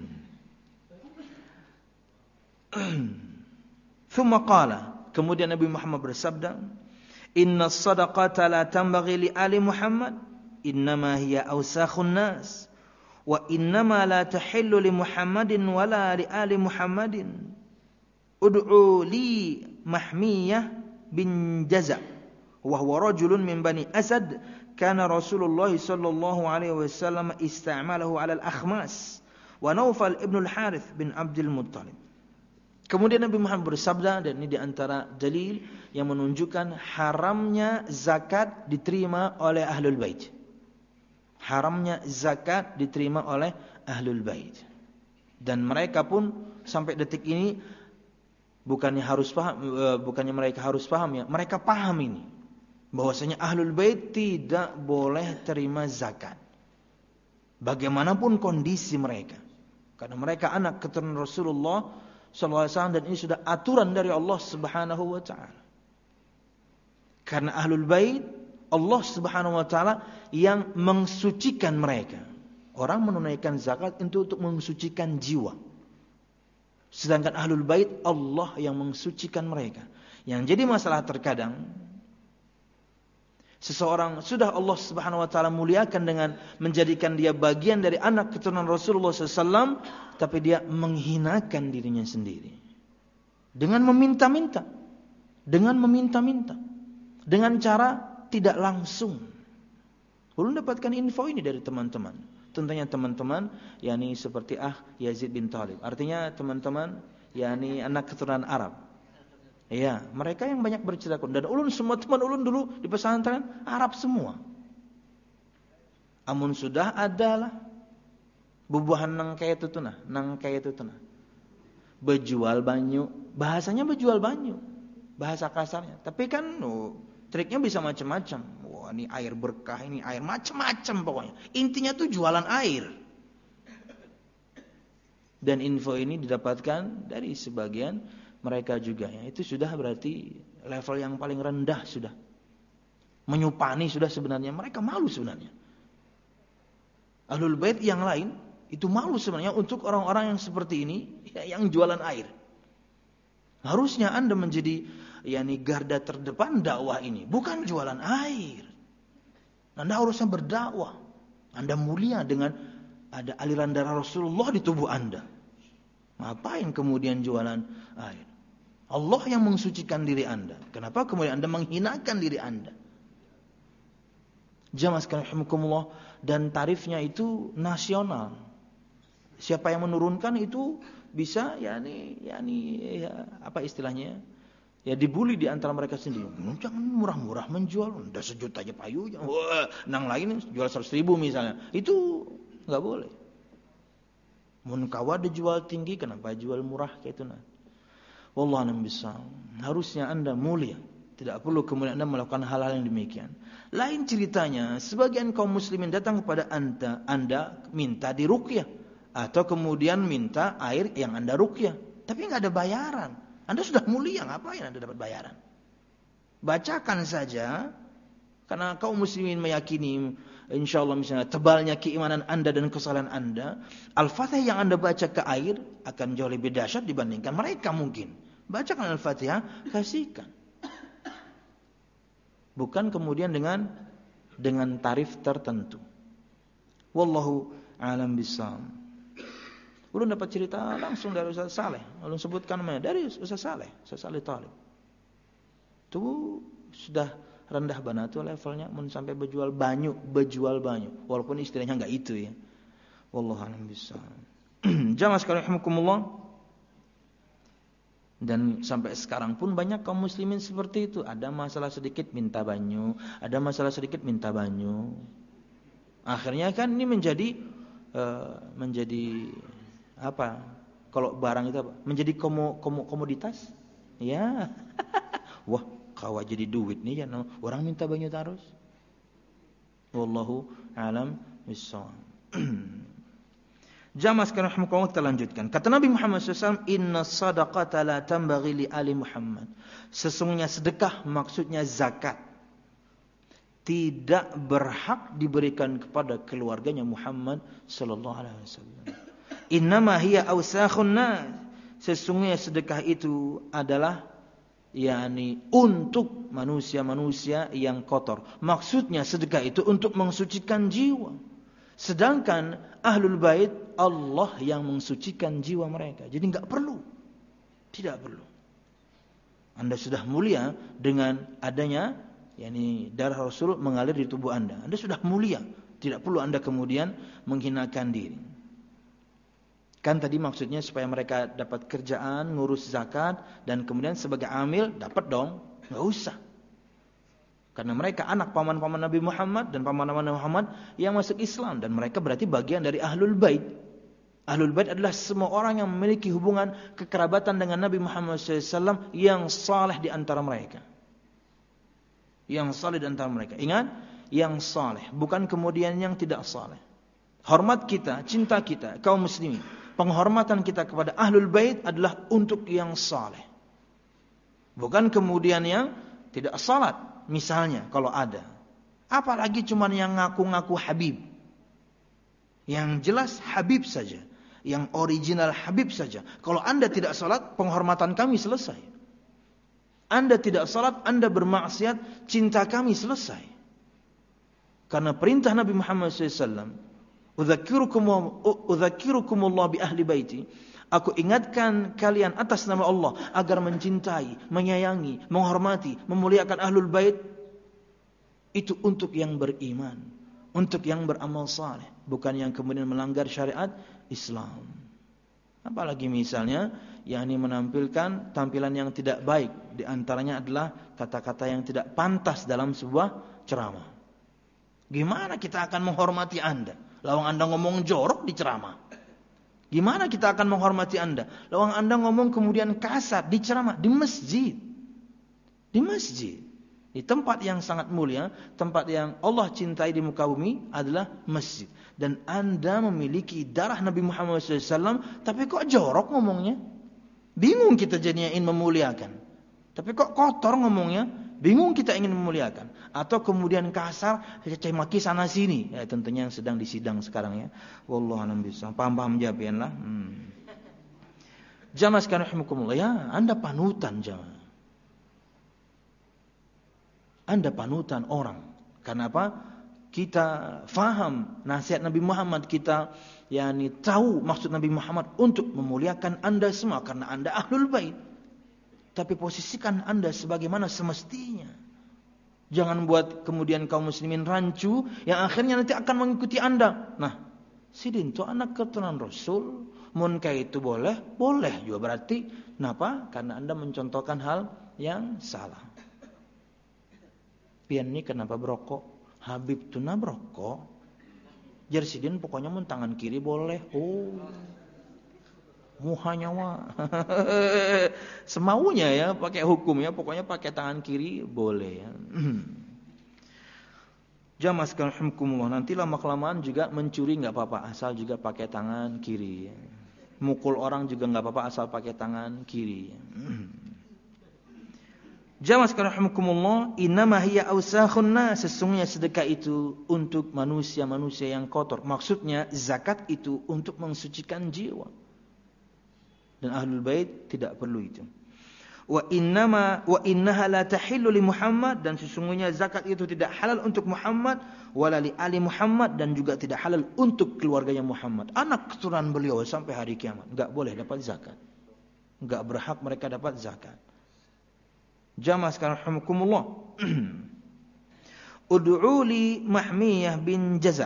Thumma qala, kemudian Nabi Muhammad bersabda, inna sadaqata la tanbaghi li ali Muhammad, innama hiya awsakhun nas, wa innama la tahillu li Muhammadin wala li ali Muhammadin, ud'u li Mahmiyah bin Jaza wa huwa rajulun min Bani Asad kana Rasulullah sallallahu alaihi wasallam ista'malahu 'ala al-akhmas wa Naufal ibn al-Harith bin Abdul Muttalib. Kemudian Nabi Muhammad bersabda, dan ini diantara dalil yang menunjukkan haramnya zakat diterima oleh Ahlul Bait. Haramnya zakat diterima oleh Ahlul Bait. Dan mereka pun sampai detik ini bukannya mereka harus paham ya, mereka paham ini. Bahwasanya Ahlul Bait tidak boleh terima zakat. Bagaimanapun kondisi mereka. Karena mereka anak keturunan Rasulullah sallallahu alaihi wasallam, dan ini sudah aturan dari Allah Subhanahu wa taala. Karena Ahlul Bait, Allah Subhanahu wa taala yang mensucikan mereka. Orang menunaikan zakat itu untuk mensucikan jiwa. Sedangkan Ahlul Bait, Allah yang mensucikan mereka. Yang jadi masalah terkadang, seseorang sudah Allah Subhanahu wa taala muliakan dengan menjadikan dia bagian dari anak keturunan Rasulullah SAW, tapi dia menghinakan dirinya sendiri. Dengan meminta-minta. Dengan cara tidak langsung. Belum dapatkan info ini dari teman-teman. Tentunya teman-teman, yakni seperti Yazid bin Thalib. Artinya teman-teman, yakni anak keturunan Arab. Ya, mereka yang banyak bercerita. Dan ulun, semua teman ulun dulu di pesantren Arab semua. Amun sudah adalah bubuhan nang kaya tutuna. Bejual banyu, bahasanya bejual banyu. Bahasa kasarnya. Tapi kan triknya bisa macam-macam. Wah, ini air berkah, ini air macam-macam pokoknya. Intinya tuh jualan air. Dan info ini didapatkan dari sebagian mereka juga ya. Itu sudah berarti level yang paling rendah sudah. Menyupani sudah sebenarnya. Mereka malu sebenarnya. Ahlul Bait yang lain itu malu sebenarnya untuk orang-orang yang seperti ini, ya, yang jualan air. Harusnya Anda menjadi garda terdepan dakwah ini, bukan jualan air. Anda harusnya berdakwah. Anda mulia dengan ada aliran darah Rasulullah di tubuh Anda. Ngapain kemudian jualan air? Allah yang mensucikan diri Anda. Kenapa kemudian Anda menghinakan diri Anda? Jamaah sekalian rahimakumullah, dan tarifnya itu nasional. Siapa yang menurunkan itu bisa apa istilahnya? Ya dibully di antara mereka sendiri. Jangan murah-murah menjual, udah sejuta aja payu. Wah, nang lain jual 100.000 misalnya. Itu enggak boleh. Mun kawa dijual tinggi, kenapa jual murah kayak itu nah? Wallahu a'lam bishawab. Harusnya Anda mulia. Tidak perlu kemudian Anda melakukan hal-hal yang demikian. Lain ceritanya, sebagian kaum muslimin datang kepada Anda minta diruqyah, atau kemudian minta air yang Anda ruqyah, tapi enggak ada bayaran. Anda sudah mulia, ngapain Anda dapat bayaran? Bacakan saja, karena kaum muslimin meyakini insyaallah misalnya tebalnya keimanan Anda dan kesalahan Anda, Al-Fatihah yang Anda baca ke air akan jauh lebih dahsyat dibandingkan mereka mungkin. Bacakan Al-Fatihah, kasihkan. Bukan kemudian dengan tarif tertentu. Wallahu a'lam bishawab. Ulun dapat cerita langsung dari Ustaz Saleh. Ulun sebutkan namanya dari Ustaz Saleh Talib. Itu sudah rendah banget tuh levelnya, mun sampai bejual banyu. Walaupun istilahnya enggak itu ya. Wallahu a'lam bishawab. Jamaah sekalian rahimakumullah. Dan sampai sekarang pun banyak kaum muslimin seperti itu. Ada masalah sedikit minta banyu, Akhirnya kan ini menjadi apa? Kalau barang itu apa? Menjadi komoditas. Ya. Wah, kawa jadi duit nih ya. Orang minta banyu terus. Wallahu a'lam bishawab. Jamaah sekalian rahimakumullah, kita lanjutkan. Kata Nabi Muhammad SAW, Inna sadaqata la tambaghi li ali Muhammad. Sesungguhnya sedekah, maksudnya zakat, tidak berhak diberikan kepada keluarganya Muhammad sallallahu alaihi wasallam. Innama hiya awsakhun nas. Sesungguhnya sedekah itu adalah untuk manusia-manusia yang kotor. Maksudnya sedekah itu untuk mensucikan jiwa. Sedangkan Ahlul Bait, Allah yang mensucikan jiwa mereka. Jadi tidak perlu. Anda sudah mulia dengan adanya darah Rasul mengalir di tubuh Anda. Anda sudah mulia. Tidak perlu Anda kemudian menghinakan diri. Kan tadi maksudnya supaya mereka dapat kerjaan, ngurus zakat, dan kemudian sebagai amil dapat dong. Nggak usah. Karena mereka anak paman-paman Nabi Muhammad dan paman-paman Nabi Muhammad yang masuk Islam. Dan mereka berarti bagian dari Ahlul Bait. Ahlul Bait adalah semua orang yang memiliki hubungan kekerabatan dengan Nabi Muhammad SAW yang saleh di antara mereka. Yang saleh di antara mereka. Ingat, yang saleh, bukan kemudian yang tidak saleh. Hormat kita, cinta kita, kaum muslimin, penghormatan kita kepada Ahlul Bait adalah untuk yang saleh. Bukan kemudian yang tidak salat, misalnya kalau ada. Apalagi cuma yang ngaku-ngaku Habib. Yang jelas Habib saja. Yang original Habib saja. Kalau Anda tidak salat, penghormatan kami selesai. Anda tidak salat, Anda bermaksiat, cinta kami selesai. Karena perintah Nabi Muhammad SAW, Udzakirukumullah bi ahli baiti. Aku ingatkan kalian atas nama Allah agar mencintai, menyayangi, menghormati, memuliakan Ahlul Bait. Itu untuk yang beriman, untuk yang beramal saleh, bukan yang kemudian melanggar syariat Islam. Apalagi misalnya menampilkan tampilan yang tidak baik, di antaranya adalah kata-kata yang tidak pantas dalam sebuah ceramah. Gimana kita akan menghormati Anda? Lawang Anda ngomong jorok di ceramah. Gimana kita akan menghormati Anda? Lawang Anda ngomong kemudian kasar di ceramah, di masjid. Di masjid. Di tempat yang sangat mulia, tempat yang Allah cintai di muka bumi adalah masjid. Dan Anda memiliki darah Nabi Muhammad SAW, tapi kok jorok ngomongnya? Bingung kita jadinya ingin memuliakan. Tapi kok kotor ngomongnya? Bingung kita ingin memuliakan. Atau kemudian kasar, caci maki sana sini. Ya tentunya yang sedang disidang sekarang ya. Wallahu a'lam bishawab. Paham-paham jawabanlah. Jamaah sekalian rahimakumullah, ya, Anda panutan jamaah. Anda panutan orang. Karena apa? Kita faham nasihat Nabi Muhammad, kita tahu maksud Nabi Muhammad untuk memuliakan Anda semua karena Anda Ahlul Bait. Tapi posisikan Anda sebagaimana semestinya. Jangan buat kemudian kaum muslimin rancu yang akhirnya nanti akan mengikuti Anda. Nah, sidin itu anak keturunan Rasul, mun kayak itu boleh juga berarti. Kenapa? Karena Anda mencontohkan hal yang salah. Pian ini kenapa berokok? Habib tuna berokok. Jersidin pokoknya mun tangan kiri boleh. Oh. Muhanya semaunya ya, pakai hukum ya, pokoknya pakai tangan kiri boleh ya. Jamaah sekalian rahimakumullah, nanti lama-kelamaan juga mencuri enggak apa-apa asal juga pakai tangan kiri. Mukul orang juga enggak apa-apa asal pakai tangan kiri. Jamaah sekalian rahimakumullah, innama hiya awsakhun nas, sesungguhnya sedekah itu untuk manusia-manusia yang kotor. Maksudnya zakat itu untuk mensucikan jiwa. Dan Ahlul Bait tidak perlu itu. Wa innaha la tahillu li Muhammad, dan sesungguhnya zakat itu tidak halal untuk Muhammad, wala li ali Muhammad, dan juga tidak halal untuk keluarganya Muhammad. Anak keturunan beliau sampai hari kiamat enggak boleh dapat zakat. Enggak berhak mereka dapat zakat. Jamaah sekalian rahimakumullah. Ud'u li Mahmiyah bin Jaza.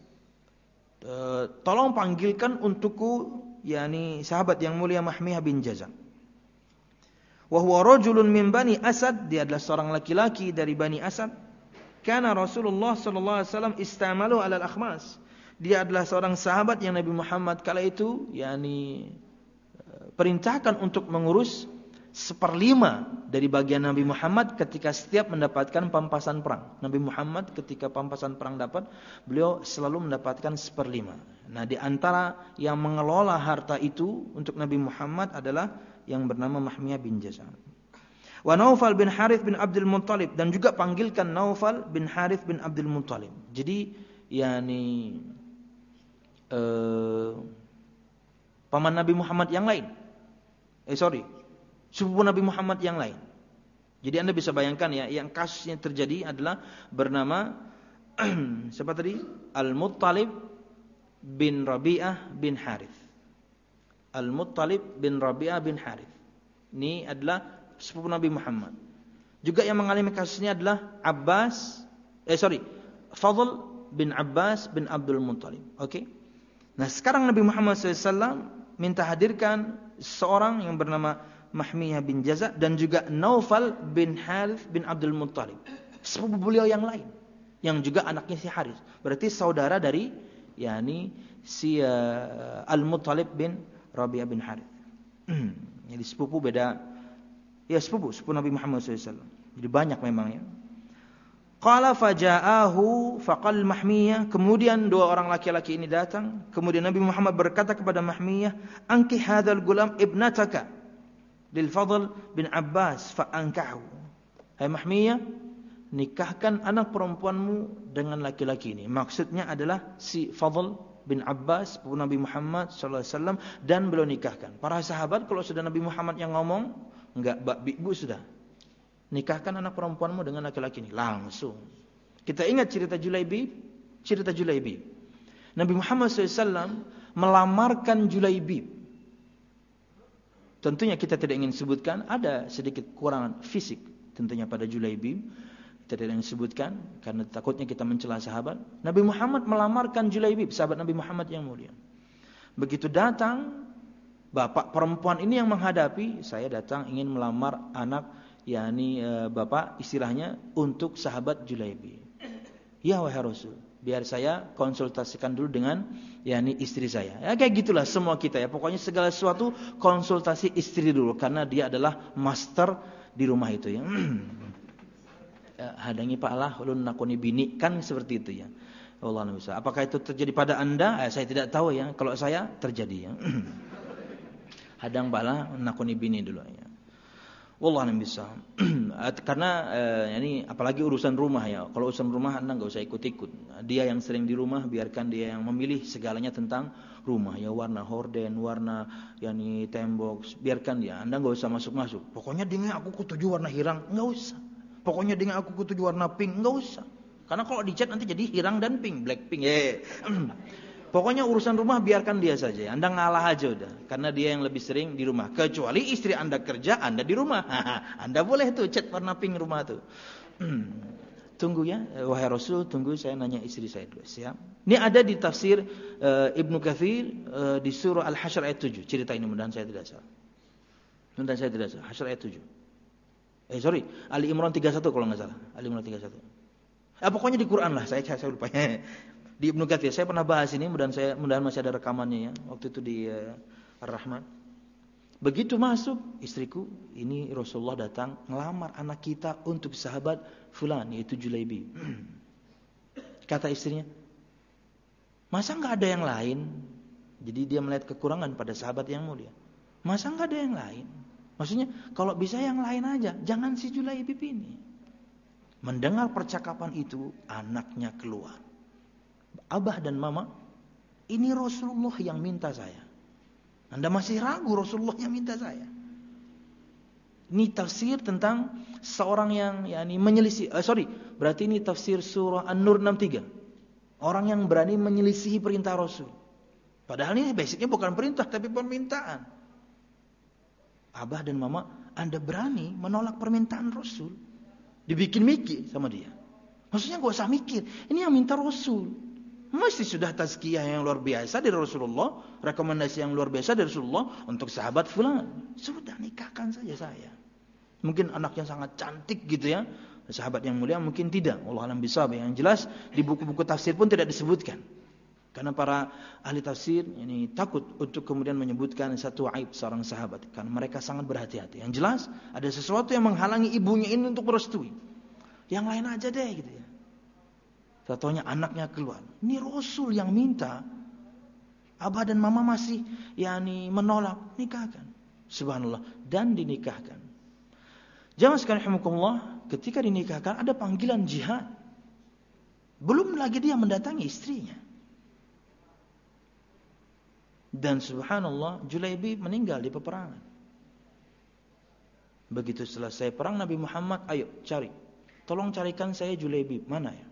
Tolong panggilkan untukku sahabat yang mulia Mahmiyah bin Jaza. Wa huwa rajulun min Bani Asad, dia adalah seorang laki-laki dari Bani Asad. Kana Rasulullah sallallahu alaihi wasallam istamalu 'ala al-akhmas. Dia adalah seorang sahabat yang Nabi Muhammad kala itu perintahkan untuk mengurus 1/5 dari bagian Nabi Muhammad ketika setiap mendapatkan pampasan perang. Nabi Muhammad ketika pampasan perang dapat, beliau selalu mendapatkan 1/5. Nah, di antara yang mengelola harta itu untuk Nabi Muhammad adalah yang bernama Mahmiyah bin Jaza. Wa Naufal bin Harith bin Abdul Muttalib, dan juga panggilkan Naufal bin Harith bin Abdul Muttalib. Jadi paman Nabi Muhammad yang lain. Sepupu Nabi Muhammad yang lain. Jadi Anda bisa bayangkan ya, yang kasusnya terjadi adalah bernama siapa tadi? Al-Muttalib bin Rabi'ah bin Harith. Al-Muttalib bin Rabi'ah bin Harith. Ini adalah sepupu Nabi Muhammad. Juga yang mengalami kasusnya adalah Fadl bin Abbas bin Abdul Muttalib. Oke. Nah, sekarang Nabi Muhammad SAW minta hadirkan seorang yang bernama Mahmiyah bin Jaza dan juga Naufal bin Harith bin Abdul Muttalib. Sepupu beliau yang lain, yang juga anaknya si Harith. Berarti saudara dari si Al-Muttalib bin Rabi'ah bin Harith. Jadi sepupu beda. Ya sepupu Nabi Muhammad SAW. Jadi banyak memang ya. Qala faja'ahu faqal Mahmiyah. Kemudian dua orang laki-laki ini datang. Kemudian Nabi Muhammad berkata kepada Mahmiyah, "Anki hadzal gulam ibnataka lil Fadl bin Abbas fa'ankahu." Hai Mahmiyah, nikahkan anak perempuanmu dengan laki-laki ini. Maksudnya adalah si Fadl bin Abbas, sepupu Nabi Muhammad SAW, dan beliau nikahkan. Para sahabat kalau sudah Nabi Muhammad yang ngomong, enggak ibu sudah. Nikahkan anak perempuanmu dengan laki-laki ini. Langsung. Kita ingat cerita Julaibib. Nabi Muhammad SAW melamarkan Julaibib. Tentunya kita tidak ingin sebutkan, ada sedikit kekurangan fisik tentunya pada Julaibib. Kita tidak ingin sebutkan karena takutnya kita mencela sahabat. Nabi Muhammad melamarkan Julaibib, sahabat Nabi Muhammad yang mulia. Begitu datang, bapak perempuan ini yang menghadapi, saya datang ingin melamar anak, bapak istilahnya untuk sahabat Julaibib. Ya wahai Rasul, biar saya konsultasikan dulu dengan istri saya. Ya kayak gitulah semua kita ya. Pokoknya segala sesuatu konsultasi istri dulu karena dia adalah master di rumah itu ya. Hadangi Pak Allah ulun nakuni bini, kan seperti itu ya. Allah bisa. Apakah itu terjadi pada Anda? Saya tidak tahu ya. Kalau saya terjadi ya. Hadang Pak Allah nakuni bini dulu ya. Wallah bisa. Karena ini apalagi urusan rumah ya. Kalau urusan rumah Anda enggak usah ikut-ikut. Dia yang sering di rumah, biarkan dia yang memilih segalanya tentang rumah ya, warna horden, warna tembok, biarkan dia. Anda enggak usah masuk-masuk. Pokoknya dengan aku kutuju warna hirang, enggak usah. Pokoknya dengan aku kutuju warna pink, enggak usah. Karena kalau dicat nanti jadi hirang dan pink, black pink. Pokoknya urusan rumah biarkan dia saja. Anda ngalah aja udah. Karena dia yang lebih sering di rumah. Kecuali istri Anda kerja, Anda di rumah. Anda boleh tuh cat warna pink rumah tuh. Tunggu ya. Wahai Rasul, tunggu saya nanya istri saya dulu. Siap. Ini ada di tafsir Ibnu Katsir di surah Al-Hasyr ayat 7. Cerita ini mudah-mudahan saya tidak salah. Hasyr ayat 7. Ali Imran 31 kalau enggak salah. Ali Imran 31. Pokoknya di Quran lah. Saya lupa. Di Ibnu Katsir saya pernah bahas ini, mudah-mudahan masih ada rekamannya ya. Waktu itu di Ar-Rahman. Begitu masuk istriku, ini Rasulullah datang ngelamar anak kita untuk sahabat fulan yaitu Julaibib. Kata istrinya, masa enggak ada yang lain? Jadi dia melihat kekurangan pada sahabat yang mulia. Masa enggak ada yang lain? Maksudnya kalau bisa yang lain aja, jangan si Julaibib ini. Mendengar percakapan itu, anaknya keluar. Abah dan mama, ini Rasulullah yang minta saya. Anda masih ragu Rasulullah yang minta saya? Ini tafsir tentang seorang yang menyelisih. Berarti ini tafsir surah An-Nur 63. Orang yang berani menyelisihi perintah Rasul. Padahal ini basicnya bukan perintah tapi permintaan. Abah dan mama, Anda berani menolak permintaan Rasul? Dibikin mikir sama dia. Maksudnya gak usah mikir. Ini yang minta Rasul. Mesti sudah tazkiyah yang luar biasa dari Rasulullah, rekomendasi yang luar biasa dari Rasulullah untuk sahabat fulan. Sudah nikahkan saja saya. Mungkin anaknya sangat cantik gitu ya. Sahabat yang mulia mungkin tidak. Allah alam bisawab. Yang jelas di buku-buku tafsir pun tidak disebutkan. Karena para ahli tafsir ini takut untuk kemudian menyebutkan satu aib seorang sahabat. Karena mereka sangat berhati-hati. Yang jelas ada sesuatu yang menghalangi ibunya ini untuk merestui. Yang lain aja deh gitu ya. Contohnya anaknya keluar. Ini Rasul yang minta. Abah dan mama masih menolak. Nikahkan. Subhanallah. Dan dinikahkan. Jamaah sekalian rahimakumullah, ketika dinikahkan ada panggilan jihad. Belum lagi dia mendatangi istrinya. Dan subhanallah, Julaibib meninggal di peperangan. Begitu selesai perang, Nabi Muhammad, ayo cari. Tolong carikan saya Julaibib. Mana ya?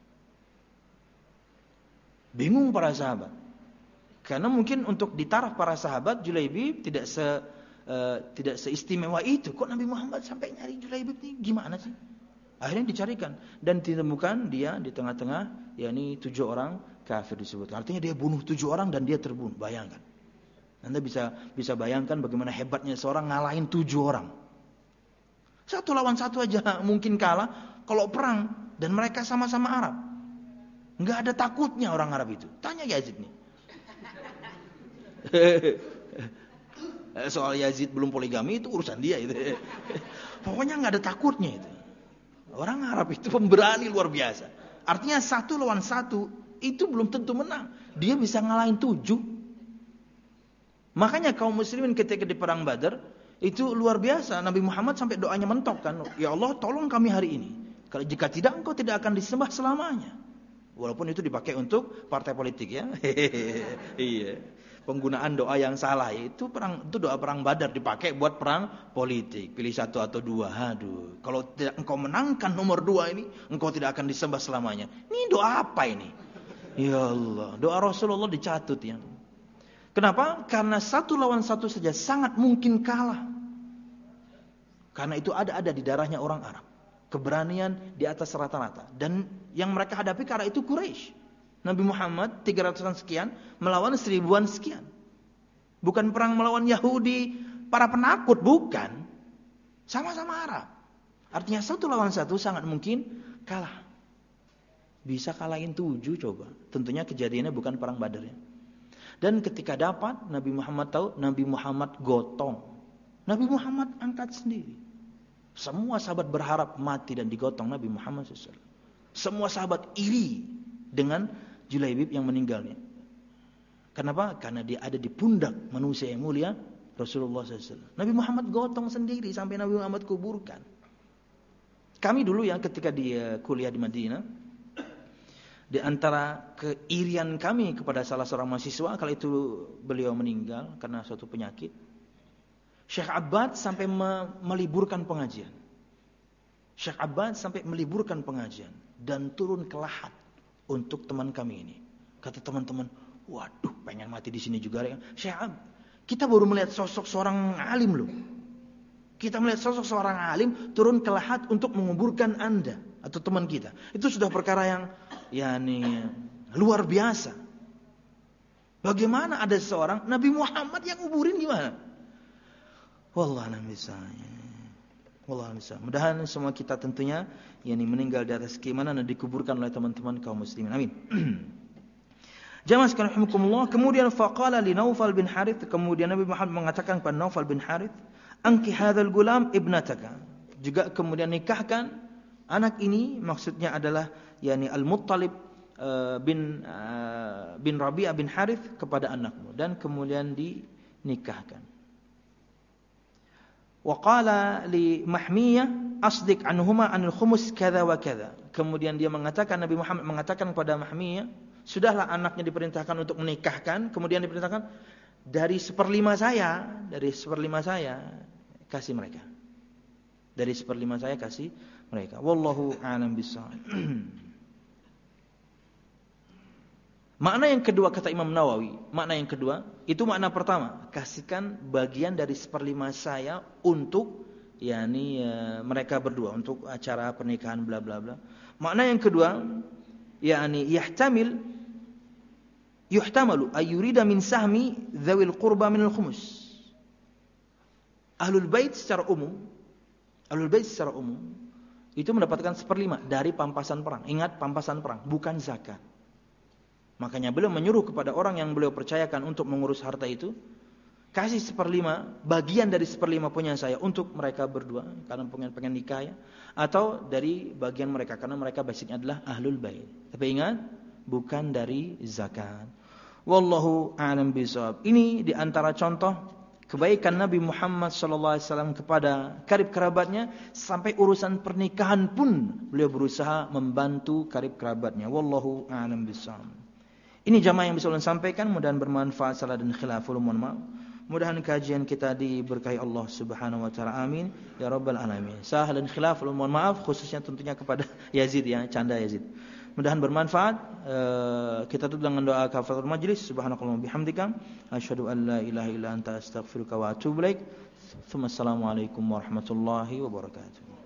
Bingung para sahabat. Karena mungkin untuk di taraf para sahabat Julaibib tidak tidak seistimewa itu. Kok Nabi Muhammad sampai nyari Julaibib ini gimana sih? Akhirnya dicarikan dan ditemukan dia di tengah-tengah, yakni 7 orang kafir disebut. Artinya dia bunuh 7 orang dan dia terbunuh. Bayangkan. Anda bisa bayangkan bagaimana hebatnya seorang ngalahin 7 orang. 1 lawan 1 aja mungkin kalah. Kalau perang dan mereka sama-sama Arab, nggak ada takutnya orang Arab itu. Tanya Yazid nih. Soal Yazid belum poligami itu urusan dia itu. Pokoknya nggak ada takutnya itu. Orang Arab itu pemberani luar biasa. Artinya 1 lawan 1 itu belum tentu menang. Dia bisa ngalahin 7. Makanya kaum muslimin ketika di perang Badar itu luar biasa. Nabi Muhammad sampai doanya mentok kan. Ya Allah tolong kami hari ini. Kalau jika tidak engkau tidak akan disembah selamanya. Walaupun itu dipakai untuk partai politik ya. Iya. Penggunaan doa yang salah itu doa perang Badar dipakai buat perang politik. Pilih 1 atau 2. Aduh, kalau tidak engkau menangkan nomor 2 ini, engkau tidak akan disembah selamanya. Ini doa apa ini? Ya Allah, doa Rasulullah dicatut ya. Kenapa? Karena 1 lawan 1 saja sangat mungkin kalah. Karena itu ada di darahnya orang Arab. Keberanian di atas rata-rata. Dan yang mereka hadapi karena itu Quraisy. Nabi Muhammad 300-an sekian melawan 1000-an sekian. Bukan perang melawan Yahudi, para penakut, bukan. Sama-sama Arab. Artinya 1 lawan 1 sangat mungkin kalah. Bisa kalahin 7 coba. Tentunya kejadiannya bukan perang Badar ya. Dan ketika dapat, Nabi Muhammad tahu, Nabi Muhammad gotong. Nabi Muhammad angkat sendiri. Semua sahabat berharap mati dan digotong Nabi Muhammad SAW. Semua sahabat iri dengan Julaibib yang meninggalnya. Kenapa? Karena dia ada di pundak manusia yang mulia Rasulullah SAW. Nabi Muhammad gotong sendiri sampai Nabi Muhammad kuburkan. Kami dulu ya ketika dia kuliah di Madinah, di antara keirian kami kepada salah seorang mahasiswa, kala itu beliau meninggal karena suatu penyakit, Syekh Abbad sampai meliburkan pengajian. Syekh Abbad sampai meliburkan pengajian dan turun ke Lahat untuk teman kami ini. Kata teman-teman, waduh pengen mati di sini juga ya. Syekh Abbad, kita baru melihat sosok seorang alim loh. Kita melihat sosok seorang alim turun ke Lahat untuk menguburkan Anda atau teman kita. Itu sudah perkara yang luar biasa. Bagaimana ada seorang Nabi Muhammad yang nguburin gimana? Wallahualam bisawab. Wallahualam bisawab. Mudahan semua kita tentunya meninggal di atas keimanan dan dikuburkan oleh teman-teman kaum muslimin. Amin. Jamaah sekalian rahimakumullah, kemudian faqala li Naufal bin Harith, kemudian Nabi Muhammad mengatakan kepada Naufal bin Harith, "Anki hadzal gulam ibnataka." Juga kemudian nikahkan anak ini, maksudnya adalah Al-Muttalib bin Rabi'ah bin Harith kepada anakmu, dan kemudian dinikahkan. Wa qala li Mahmiyah asdik anhuma anil khumus kadza wa kadza. Kemudian dia mengatakan, Nabi Muhammad mengatakan kepada Mahmiyah, sudahlah anaknya diperintahkan untuk menikahkan, kemudian diperintahkan dari 1/5 saya kasih mereka. Dari 1/5 saya kasih mereka. Wallahu a'lam bishawab. Makna yang kedua kata Imam Nawawi, makna yang kedua itu makna pertama, kasihkan bagian dari 1/5 saya untuk mereka berdua, untuk acara pernikahan bla bla bla. Makna yang kedua yuhtamalu ayyurida min sahmi dzawil qurba min al-khumus. Ahlul bait secara umum itu mendapatkan 1/5 dari pampasan perang. Ingat, pampasan perang, bukan zakat. Makanya beliau menyuruh kepada orang yang beliau percayakan untuk mengurus harta itu, kasih 1/5, bagian dari 1/5 punya saya untuk mereka berdua karena pengen nikah ya, atau dari bagian mereka karena mereka basicnya adalah ahlul bait. Tapi ingat, bukan dari zakat. Wallahu a'lam bishawab. Ini di antara contoh kebaikan Nabi Muhammad SAW kepada karib kerabatnya, sampai urusan pernikahan pun beliau berusaha membantu karib kerabatnya. Wallahu a'lam bishawab. Ini jamaah yang bisa ulun sampaikan, mudah-mudahan bermanfaat. Salah dan khilaful, mohon maaf. Mudah-mudahan kajian kita diberkahi Allah Subhanahu wa taala. Amin ya rabbal alamin. Salah dan khilaful, mohon maaf khususnya tentunya kepada Yazid ya, canda Yazid. Mudah-mudahan bermanfaat. Kita tutup dengan doa kafaratul majlis. Subhanakallahumma bihamdika asyhadu an la ilaha illa anta astaghfiruka wa atubu ilaik. Assalamualaikum warahmatullahi wabarakatuh.